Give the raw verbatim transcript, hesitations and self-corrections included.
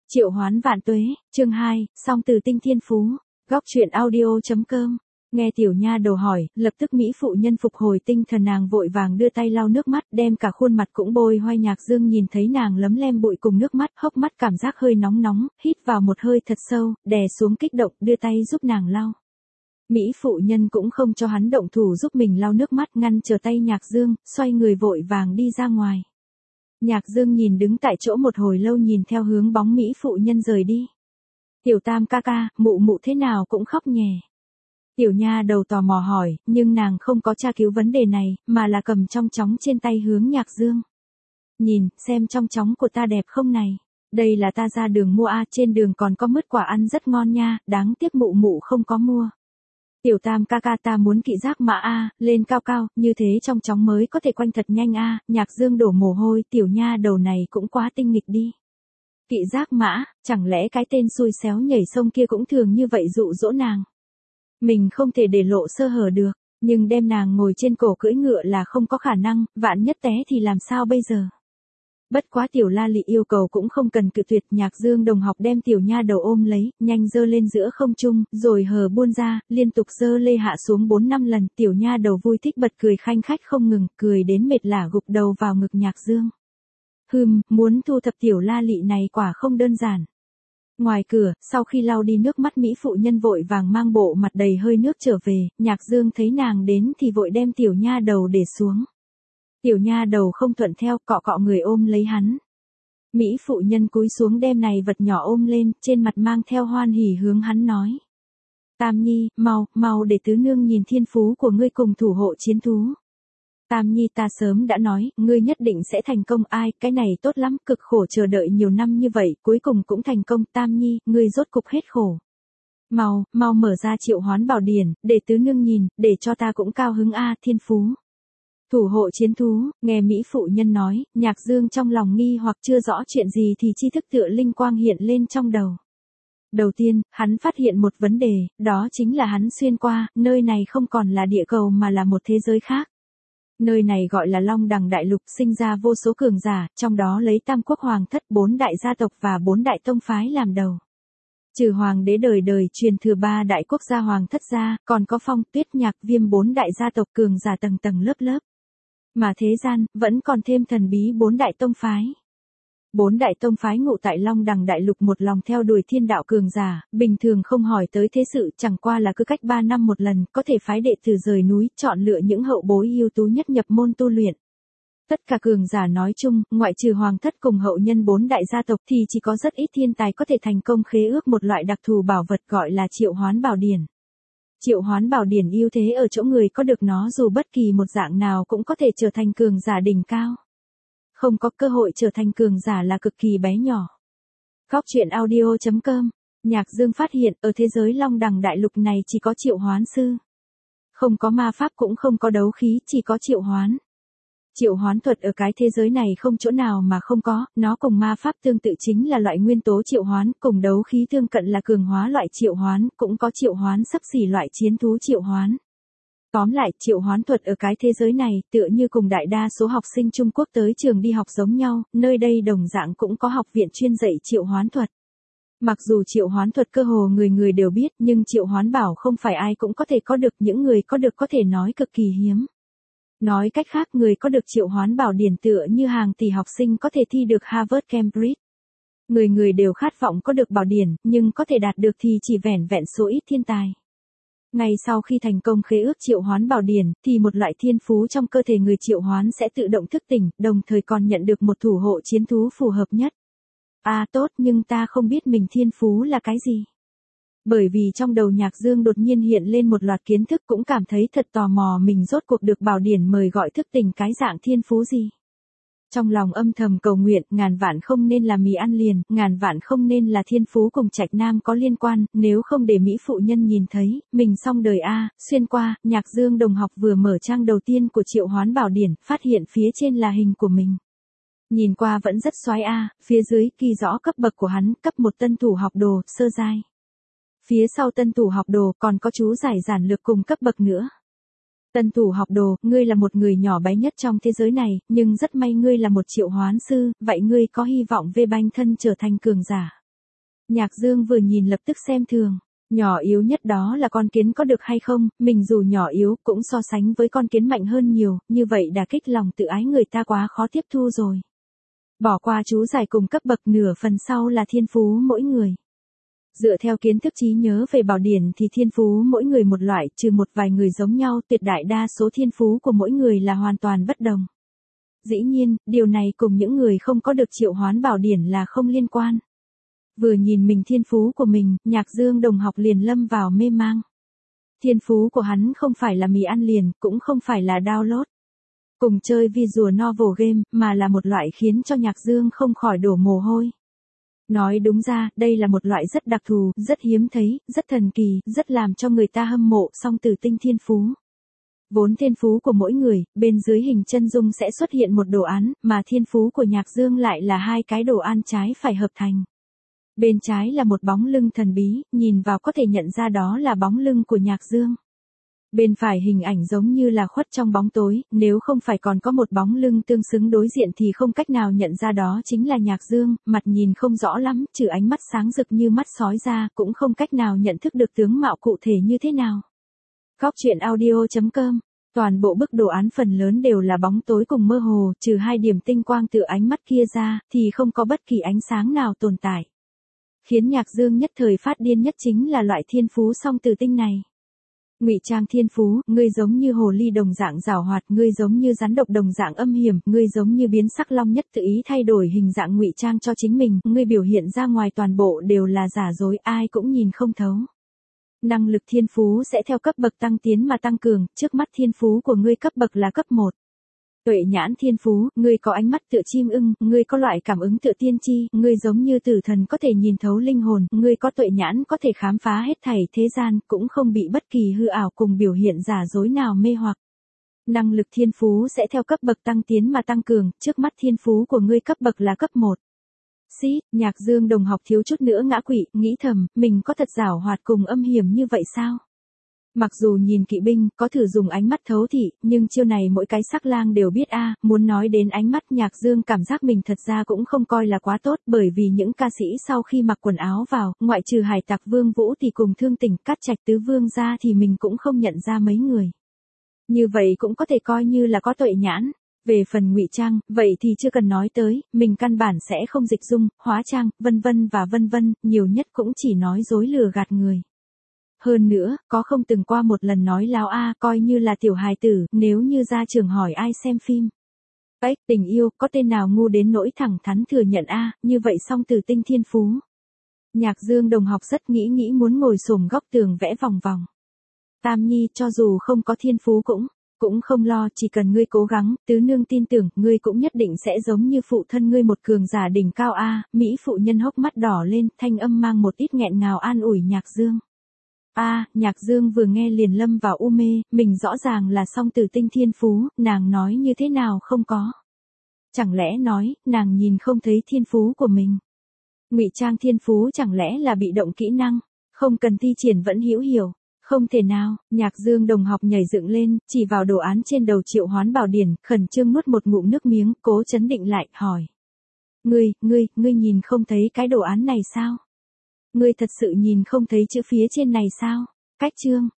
Triệu hoán vạn tuế, chương hai, song từ tinh thiên phú, góc truyện audio.com. Nghe tiểu nha đầu hỏi, lập tức Mỹ phụ nhân phục hồi tinh thần, nàng vội vàng đưa tay lau nước mắt, đem cả khuôn mặt cũng bôi hoai. Nhạc Dương nhìn thấy nàng lấm lem bụi cùng nước mắt, hốc mắt cảm giác hơi nóng nóng, hít vào một hơi thật sâu, đè xuống kích động, đưa tay giúp nàng lau. Mỹ phụ nhân cũng không cho hắn động thủ giúp mình lau nước mắt, ngăn trở tay Nhạc Dương, xoay người vội vàng đi ra ngoài. Nhạc Dương nhìn đứng tại chỗ một hồi lâu, nhìn theo hướng bóng Mỹ phụ nhân rời đi. Tiểu Tam ca ca, mụ mụ thế nào cũng khóc nhè. Tiểu nha đầu tò mò hỏi, nhưng nàng không có tra cứu vấn đề này, mà là cầm trong chóng trên tay hướng Nhạc Dương. Nhìn, xem trong chóng của ta đẹp không này. Đây là ta ra đường mua a, trên đường còn có mứt quả ăn rất ngon nha, đáng tiếc mụ mụ không có mua. Tiểu Tam ca ca, ta muốn kỵ giác mã a, lên cao cao, như thế trong chóng mới có thể quanh thật nhanh a. Nhạc Dương đổ mồ hôi, tiểu nha đầu này cũng quá tinh nghịch đi. Kỵ giác mã, chẳng lẽ cái tên xui xéo nhảy sông kia cũng thường như vậy dụ dỗ nàng. Mình không thể để lộ sơ hở được, nhưng đem nàng ngồi trên cổ cưỡi ngựa là không có khả năng, vạn nhất té thì làm sao bây giờ. Bất quá tiểu La Lị yêu cầu cũng không cần cự tuyệt. Nhạc Dương đồng học đem tiểu nha đầu ôm lấy, nhanh giơ lên giữa không trung, rồi hờ buôn ra, liên tục giơ lê hạ xuống bốn năm lần. Tiểu nha đầu vui thích bật cười khanh khách không ngừng, cười đến mệt lả gục đầu vào ngực Nhạc Dương. Hừm, muốn thu thập tiểu La Lị này quả không đơn giản. Ngoài cửa, sau khi lau đi nước mắt, Mỹ phụ nhân vội vàng mang bộ mặt đầy hơi nước trở về. Nhạc Dương thấy nàng đến thì vội đem tiểu nha đầu để xuống. Tiểu nha đầu không thuận theo, cọ cọ người ôm lấy hắn. Mỹ phụ nhân cúi xuống đem này vật nhỏ ôm lên, trên mặt mang theo hoan hỉ hướng hắn nói. Tam Nhi, mau, mau để tứ nương nhìn thiên phú của ngươi cùng thủ hộ chiến thú. Tam Nhi, ta sớm đã nói, ngươi nhất định sẽ thành công. Ai, cái này tốt lắm, cực khổ chờ đợi nhiều năm như vậy, cuối cùng cũng thành công. Tam Nhi, ngươi rốt cục hết khổ. Mau, mau mở ra triệu hoán bảo điển, để tứ nương nhìn, để cho ta cũng cao hứng a. Thiên phú. Thủ hộ chiến thú, nghe Mỹ phụ nhân nói, Nhạc Dương trong lòng nghi hoặc chưa rõ chuyện gì thì tri thức tựa linh quang hiện lên trong đầu. Đầu tiên, hắn phát hiện một vấn đề, đó chính là hắn xuyên qua, nơi này không còn là địa cầu mà là một thế giới khác. Nơi này gọi là Long Đằng Đại Lục, sinh ra vô số cường giả, trong đó lấy Tam Quốc Hoàng thất, bốn đại gia tộc và bốn đại tông phái làm đầu. Trừ hoàng đế đời đời truyền thừa ba đại quốc gia Hoàng thất ra, còn có Phong, Tuyết, Nhạc, Viêm bốn đại gia tộc cường giả tầng tầng lớp lớp. Mà thế gian, vẫn còn thêm thần bí bốn đại tông phái. Bốn đại tông phái ngụ tại Long Đằng Đại Lục một lòng theo đuổi thiên đạo cường giả, bình thường không hỏi tới thế sự, chẳng qua là cứ cách ba năm một lần, có thể phái đệ tử rời núi, chọn lựa những hậu bối ưu tú nhất nhập môn tu luyện. Tất cả cường giả nói chung, ngoại trừ hoàng thất cùng hậu nhân bốn đại gia tộc thì chỉ có rất ít thiên tài có thể thành công khế ước một loại đặc thù bảo vật gọi là triệu hoán bảo điển. Triệu hoán bảo điển ưu thế ở chỗ người có được nó dù bất kỳ một dạng nào cũng có thể trở thành cường giả đỉnh cao. Không có cơ hội trở thành cường giả là cực kỳ bé nhỏ. Góc truyện audio.com. Nhạc Dương phát hiện ở thế giới Long Đằng Đại Lục này chỉ có triệu hoán sư. Không có ma pháp cũng không có đấu khí, chỉ có triệu hoán. Triệu hoán thuật ở cái thế giới này không chỗ nào mà không có, nó cùng ma pháp tương tự chính là loại nguyên tố triệu hoán, cùng đấu khí tương cận là cường hóa loại triệu hoán, cũng có triệu hoán xấp xỉ loại chiến thú triệu hoán. Tóm lại, triệu hoán thuật ở cái thế giới này, tựa như cùng đại đa số học sinh Trung Quốc tới trường đi học giống nhau, nơi đây đồng dạng cũng có học viện chuyên dạy triệu hoán thuật. Mặc dù triệu hoán thuật cơ hồ người người đều biết, nhưng triệu hoán bảo không phải ai cũng có thể có được, những người có được có thể nói cực kỳ hiếm. Nói cách khác, người có được triệu hoán bảo điển tựa như hàng tỷ học sinh có thể thi được Harvard Cambridge. Người người đều khát vọng có được bảo điển, nhưng có thể đạt được thì chỉ vẻn vẹn số ít thiên tài. Ngay sau khi thành công khế ước triệu hoán bảo điển, thì một loại thiên phú trong cơ thể người triệu hoán sẽ tự động thức tỉnh, đồng thời còn nhận được một thủ hộ chiến thú phù hợp nhất. À tốt, nhưng ta không biết mình thiên phú là cái gì. Bởi vì trong đầu Nhạc Dương đột nhiên hiện lên một loạt kiến thức, cũng cảm thấy thật tò mò mình rốt cuộc được bảo điển mời gọi thức tỉnh cái dạng thiên phú gì. Trong lòng âm thầm cầu nguyện, ngàn vạn không nên là mì ăn liền, ngàn vạn không nên là thiên phú cùng Trạch Nam có liên quan, nếu không để Mỹ phụ nhân nhìn thấy, mình xong đời a. Xuyên qua, Nhạc Dương đồng học vừa mở trang đầu tiên của triệu hoán bảo điển, phát hiện phía trên là hình của mình. Nhìn qua vẫn rất xoái a, phía dưới ghi rõ cấp bậc của hắn, cấp một tân thủ học đồ, sơ giai. Phía sau tân thủ học đồ còn có chú giải giản lược cùng cấp bậc nữa. Tân thủ học đồ, ngươi là một người nhỏ bé nhất trong thế giới này, nhưng rất may ngươi là một triệu hoán sư, vậy ngươi có hy vọng về banh thân trở thành cường giả. Nhạc Dương vừa nhìn lập tức xem thường. Nhỏ yếu nhất đó là con kiến có được hay không, mình dù nhỏ yếu cũng so sánh với con kiến mạnh hơn nhiều, như vậy đả kích lòng tự ái người ta quá khó tiếp thu rồi. Bỏ qua chú giải cùng cấp bậc, nửa phần sau là thiên phú mỗi người. Dựa theo kiến thức trí nhớ về bảo điển thì thiên phú mỗi người một loại, trừ một vài người giống nhau, tuyệt đại đa số thiên phú của mỗi người là hoàn toàn bất đồng. Dĩ nhiên, điều này cùng những người không có được triệu hoán bảo điển là không liên quan. Vừa nhìn mình thiên phú của mình, Nhạc Dương đồng học liền lâm vào mê mang. Thiên phú của hắn không phải là mì ăn liền, cũng không phải là download cùng chơi visual novel game, mà là một loại khiến cho Nhạc Dương không khỏi đổ mồ hôi. Nói đúng ra, đây là một loại rất đặc thù, rất hiếm thấy, rất thần kỳ, rất làm cho người ta hâm mộ, song tử tinh thiên phú. Vốn thiên phú của mỗi người, bên dưới hình chân dung sẽ xuất hiện một đồ án, mà thiên phú của Nhạc Dương lại là hai cái đồ án trái phải hợp thành. Bên trái là một bóng lưng thần bí, nhìn vào có thể nhận ra đó là bóng lưng của Nhạc Dương. Bên phải hình ảnh giống như là khuất trong bóng tối, nếu không phải còn có một bóng lưng tương xứng đối diện thì không cách nào nhận ra đó chính là Nhạc Dương, mặt nhìn không rõ lắm, trừ ánh mắt sáng rực như mắt sói ra, cũng không cách nào nhận thức được tướng mạo cụ thể như thế nào. Góc truyện audio chấm com. Toàn bộ bức đồ án phần lớn đều là bóng tối cùng mơ hồ, trừ hai điểm tinh quang từ ánh mắt kia ra, thì không có bất kỳ ánh sáng nào tồn tại. Khiến Nhạc Dương nhất thời phát điên nhất chính là loại thiên phú song tử tinh này. Ngụy trang thiên phú, ngươi giống như hồ ly đồng dạng giảo hoạt, ngươi giống như rắn độc đồng dạng âm hiểm, ngươi giống như biến sắc long nhất tự ý thay đổi hình dạng ngụy trang cho chính mình, ngươi biểu hiện ra ngoài toàn bộ đều là giả dối, ai cũng nhìn không thấu. Năng lực thiên phú sẽ theo cấp bậc tăng tiến mà tăng cường, trước mắt thiên phú của ngươi cấp bậc là cấp một. Tuệ nhãn thiên phú, ngươi có ánh mắt tựa chim ưng, ngươi có loại cảm ứng tựa tiên tri, ngươi giống như tử thần có thể nhìn thấu linh hồn, ngươi có tuệ nhãn có thể khám phá hết thảy thế gian, cũng không bị bất kỳ hư ảo cùng biểu hiện giả dối nào mê hoặc. Năng lực thiên phú sẽ theo cấp bậc tăng tiến mà tăng cường, trước mắt thiên phú của ngươi cấp bậc là cấp một. Xí, Nhạc Dương đồng học thiếu chút nữa ngã quỵ, nghĩ thầm, mình có thật giảo hoạt cùng âm hiểm như vậy sao? Mặc dù nhìn kỵ binh, có thử dùng ánh mắt thấu thị, nhưng chiêu này mỗi cái sắc lang đều biết a. Muốn nói đến ánh mắt, Nhạc Dương cảm giác mình thật ra cũng không coi là quá tốt, bởi vì những ca sĩ sau khi mặc quần áo vào, ngoại trừ Hải Tặc Vương Vũ thì cùng Thương Tỉnh, Cát Trạch Tứ Vương ra thì mình cũng không nhận ra mấy người. Như vậy cũng có thể coi như là có tuệ nhãn. Về phần ngụy trang, vậy thì chưa cần nói tới, mình căn bản sẽ không dịch dung, hóa trang, vân vân và vân vân, nhiều nhất cũng chỉ nói dối lừa gạt người. Hơn nữa, có không từng qua một lần nói láo a, coi như là tiểu hài tử, nếu như ra trường hỏi ai xem phim. Ếch, tình yêu, có tên nào ngu đến nỗi thẳng thắn thừa nhận a, như vậy song tử tinh thiên phú. Nhạc Dương đồng học rất nghĩ nghĩ muốn ngồi xổm góc tường vẽ vòng vòng. Tam Nhi, cho dù không có thiên phú cũng, cũng không lo, chỉ cần ngươi cố gắng, tứ nương tin tưởng, ngươi cũng nhất định sẽ giống như phụ thân ngươi một cường giả đỉnh cao a. Mỹ phụ nhân hốc mắt đỏ lên, thanh âm mang một ít nghẹn ngào an ủi Nhạc Dương. A, à, Nhạc Dương vừa nghe liền lâm vào u mê, mình rõ ràng là song tử tinh thiên phú, nàng nói như thế nào không có. Chẳng lẽ nói, nàng nhìn không thấy thiên phú của mình. Ngụy trang thiên phú chẳng lẽ là bị động kỹ năng, không cần thi triển vẫn hữu hiểu. Không thể nào, Nhạc Dương đồng học nhảy dựng lên, chỉ vào đồ án trên đầu triệu hoán bảo điển, khẩn trương nuốt một ngụm nước miếng, cố chấn định lại, hỏi. Ngươi, ngươi, ngươi nhìn không thấy cái đồ án này sao? Ngươi thật sự nhìn không thấy chữ phía trên này sao? Cách chương.